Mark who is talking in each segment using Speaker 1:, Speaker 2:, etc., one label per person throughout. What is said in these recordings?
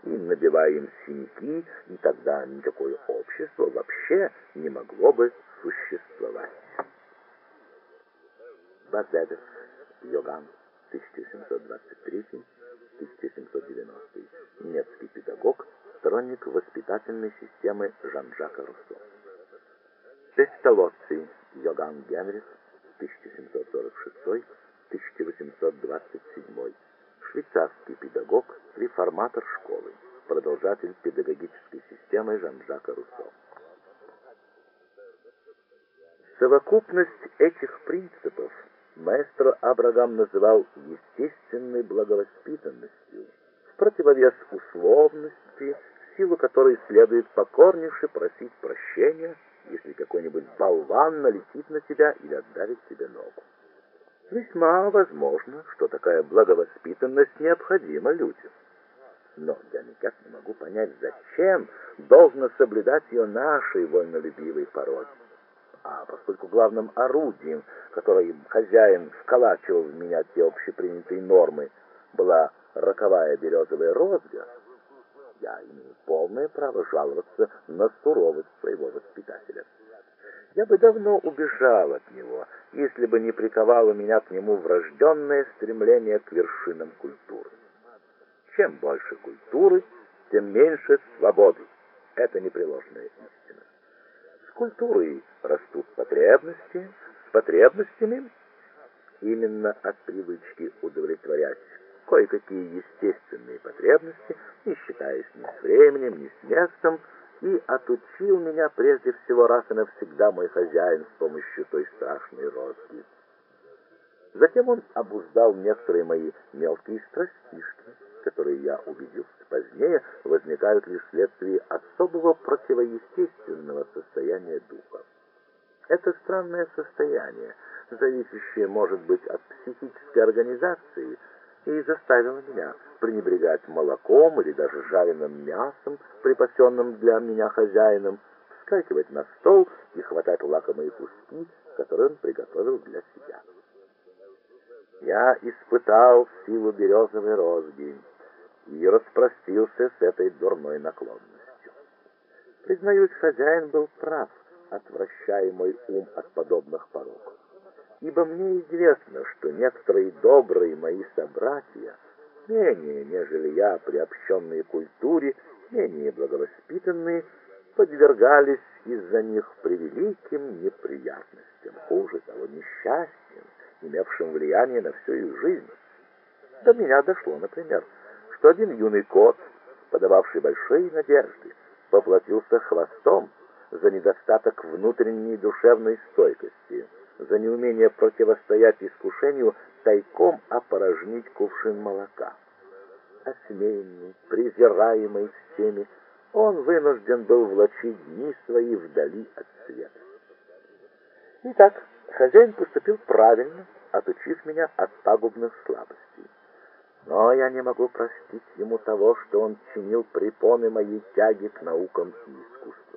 Speaker 1: и набивая им синяки, и тогда никакое общество вообще не могло бы существовать. Базедес, Йоган, 1723-1790, немецкий педагог, сторонник воспитательной системы Жан-Жака Руссо. Песталоцци, Йоган Генрих, 1746-1827, швейцарский педагог, реформатор школы, продолжатель педагогической системы Жан-Жака Руссо. Совокупность этих принципов маэстро Абрагам называл естественной благовоспитанностью, в противовес условности, в силу которой следует покорнейше просить прощения, если какой-нибудь болван налетит на тебя или отдавит тебе ногу. Весьма возможно, что такая благовоспитанность необходима людям. Но я никак не могу понять, зачем должно соблюдать ее нашей вольнолюбивой породе. А поскольку главным орудием, которое хозяин вколачивал в меня те общепринятые нормы, была роковая березовая розга, я имею полное право жаловаться на суровость своего воспитателя. Я бы давно убежал от него, если бы не приковало меня к нему врожденное стремление к вершинам культуры. Чем больше культуры, тем меньше свободы. Это непреложная истина. С культурой растут потребности, с потребностями именно от привычки удовлетворять кое-какие естественные потребности, не считаясь ни с временем, ни с местом, и отучил меня прежде всего раз и навсегда мой хозяин с помощью той страшной розги. Затем он обуздал некоторые мои мелкие страстишки, которые, я убедился позднее, возникают лишь вследствие особого противоестественного состояния духа. Это странное состояние, зависящее, может быть, от психической организации, и заставило меня пренебрегать молоком или даже жареным мясом, припасенным для меня хозяином, вскакивать на стол и хватать лакомые куски, которые он приготовил для себя. Я испытал силу березовой розги и распростился с этой дурной наклонностью. Признаюсь, хозяин был прав, отвращая мой ум от подобных пороков. Ибо мне известно, что некоторые добрые мои собратья, менее, нежели я, приобщенные к культуре, менее благовоспитанные, подвергались из-за них превеликим неприятностям, хуже того, несчастьям, имевшим влияние на всю их жизнь. До меня дошло, например, что один юный кот, подававший большие надежды, поплатился хвостом за недостаток внутренней душевной стойкости, за неумение противостоять искушению тайком опорожнить кувшин молока. Осмеянный, презираемый всеми, он вынужден был влачить дни свои вдали от света. Итак, хозяин поступил правильно, отучив меня от пагубных слабостей. Но я не могу простить ему того, что он чинил препоны моей тяги к наукам и искусству.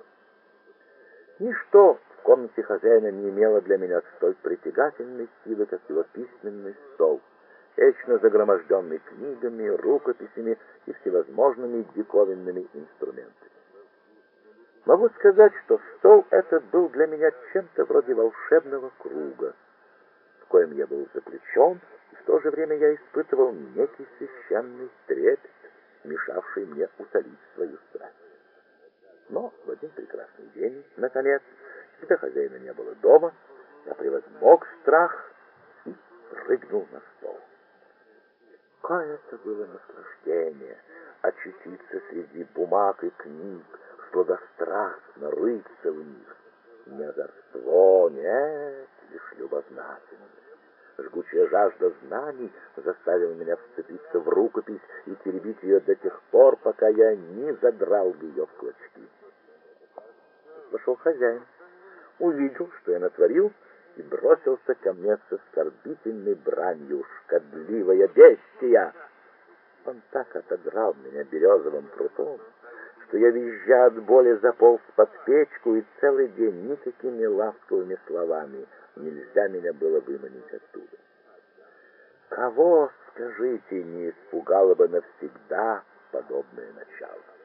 Speaker 1: Ничто в комнате хозяина не имело для меня столь притягательной силы, как его письменный стол, вечно загроможденный книгами, рукописями и всевозможными диковинными инструментами. Могу сказать, что стол этот был для меня чем-то вроде волшебного круга, в коем я был заключен, и в то же время я испытывал некий священный трепет, мешавший мне утолить свою страсть. Но в один прекрасный день, наконец, когда хозяина не было дома, я превозмог страх и прыгнул на стол. Какое это было наслаждение очутиться среди бумаг и книг, сладострастно рыться в них. Не озорство, нет, лишь любознательность. Жгучая жажда знаний заставила меня вцепиться в рукопись и теребить ее до тех пор, пока я не задрал ее в клочки. Вошел хозяин, увидел, что я натворил, и бросился ко мне с оскорбительной бранью: «Шкодливая бестия!» Он так отодрал меня березовым прутом, что я, визжа от боли, заполз под печку, и целый день никакими ласковыми словами нельзя меня было выманить оттуда. Кого, скажите, не испугало бы навсегда подобное начало.